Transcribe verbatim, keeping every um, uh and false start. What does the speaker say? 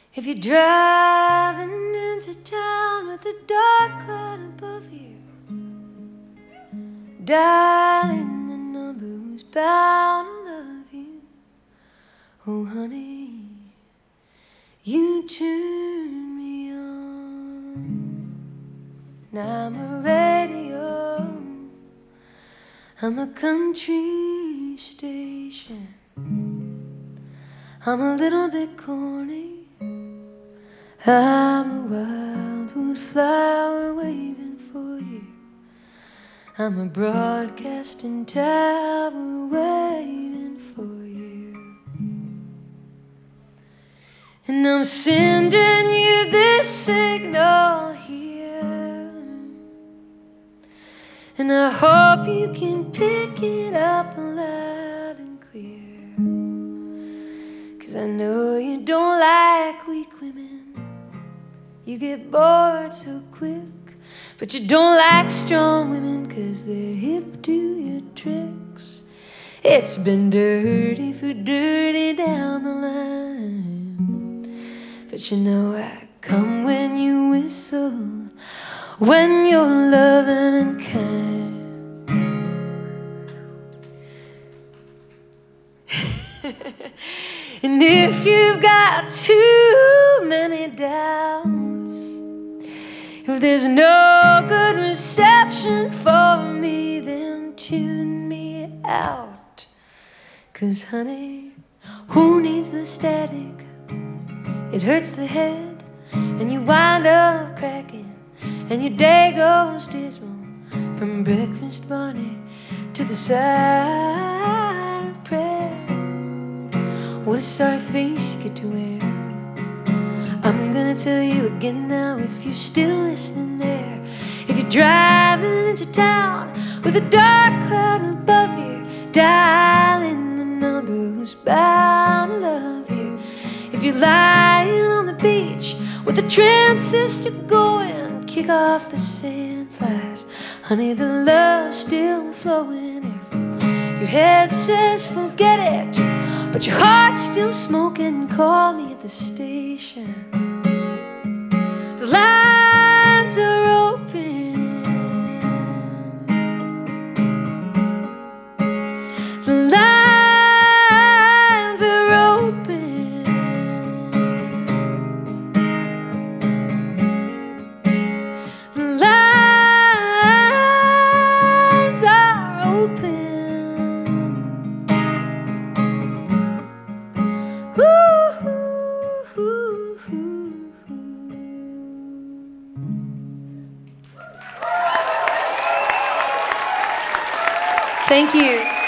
If you're driving into town with a dark cloud above you, dialing the number who's bound to love you. Oh honey, you turn me on. Now I'm a radio, I'm a country station, I'm a little bit corny, I'm a wildwood flower waving for you. I'm a broadcasting tower waving for you. And I'm sending you this signal here, and I hope you can pick it up loud and clear. 'Cause I know you don't like weak women, you get bored so quick. But you don't like strong women 'cause they're hip to your tricks. It's been dirty for dirty down the line, but you know I come when you whistle, when you're loving and kind. And if you've got too many doubts, if there's no good reception for me, then tune me out. 'Cause honey, who needs the static? It hurts the head and you wind up cracking, and your day goes dismal from breakfast Barney to the side of prayer. What a sorry face you get to wear. I'm gonna tell you again now, if you're still listening there. If you're driving into town with a dark cloud above you, dialing the number who's bound to love you. If you're lying on the beach with a transistor going, kick off the sandflies. Honey, the love's still flowing. If your head says forget it, but your heart's still smoking, call me at the station. The lines are open, the lines are open, the lines are open. Thank you.